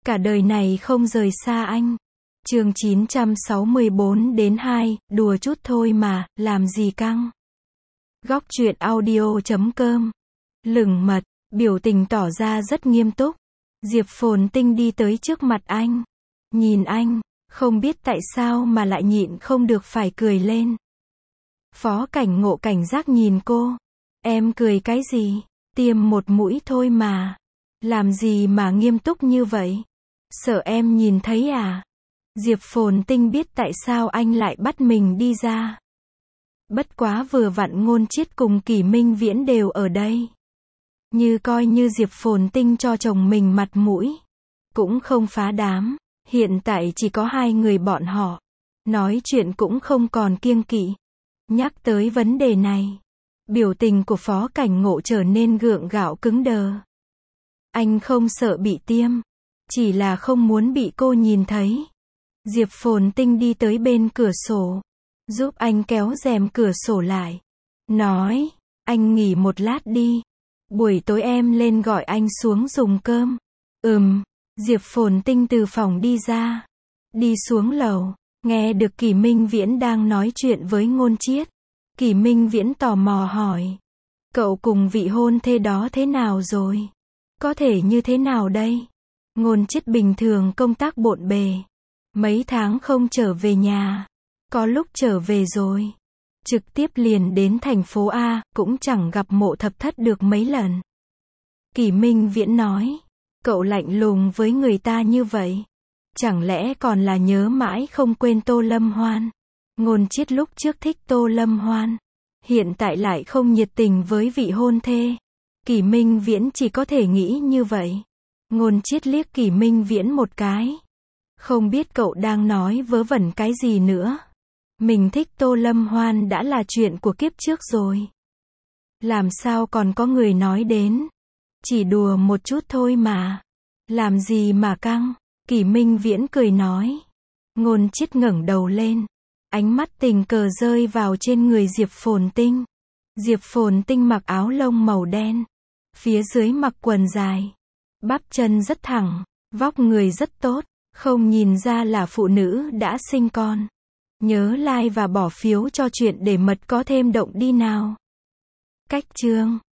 Cả đời này không rời xa anh. Chương 964-2, đùa chút thôi mà, làm gì căng. Góc truyện audio.com. Lửng mật, biểu tình tỏ ra rất nghiêm túc. Diệp Phồn Tinh đi tới trước mặt anh. Nhìn anh, không biết tại sao mà lại nhịn không được phải cười lên. Phó Cảnh Ngộ cảnh giác nhìn cô. Em cười cái gì? Tiêm một mũi thôi mà. Làm gì mà nghiêm túc như vậy? Sợ em nhìn thấy à? Diệp Phồn Tinh biết tại sao anh lại bắt mình đi ra. Bất quá vừa vặn Ngôn Chiết cùng Kỷ Minh Viễn đều ở đây. Như coi như Diệp Phồn Tinh cho chồng mình mặt mũi. Cũng không phá đám. Hiện tại chỉ có hai người bọn họ. Nói chuyện cũng không còn kiêng kỵ. Nhắc tới vấn đề này, biểu tình của Phó Cảnh Ngộ trở nên gượng gạo cứng đờ. Anh không sợ bị tiêm, chỉ là không muốn bị cô nhìn thấy. Diệp Phồn Tinh đi tới bên cửa sổ, giúp anh kéo rèm cửa sổ lại. Nói, anh nghỉ một lát đi. Buổi tối em lên gọi anh xuống dùng cơm. Diệp Phồn Tinh từ phòng đi ra. Đi xuống lầu, nghe được Kỷ Minh Viễn đang nói chuyện với Ngôn Chiết. Kỷ Minh Viễn tò mò hỏi. Cậu cùng vị hôn thê đó thế nào rồi? Có thể như thế nào đây? Ngôn Chiết bình thường công tác bộn bề. Mấy tháng không trở về nhà. Có lúc trở về rồi. Trực tiếp liền đến thành phố A, cũng chẳng gặp Mộ Thập Thất được mấy lần. Kỷ Minh Viễn nói. Cậu lạnh lùng với người ta như vậy. Chẳng lẽ còn là nhớ mãi không quên Tô Lâm Hoan? Ngôn Chiết lúc trước thích Tô Lâm Hoan. Hiện tại lại không nhiệt tình với vị hôn thê. Kỷ Minh Viễn chỉ có thể nghĩ như vậy. Ngôn Chiết liếc Kỷ Minh Viễn một cái. Không biết cậu đang nói vớ vẩn cái gì nữa. Mình thích Tô Lâm Hoan đã là chuyện của kiếp trước rồi. Làm sao còn có người nói đến. Chỉ đùa một chút thôi mà. Làm gì mà căng. Kỷ Minh Viễn cười nói. Ngôn Chiết ngẩng đầu lên. Ánh mắt tình cờ rơi vào trên người Diệp Phồn Tinh. Diệp Phồn Tinh mặc áo lông màu đen. Phía dưới mặc quần dài. Bắp chân rất thẳng. Vóc người rất tốt. Không nhìn ra là phụ nữ đã sinh con. Nhớ like và bỏ phiếu cho chuyện để mật có thêm động đi nào. Cách chương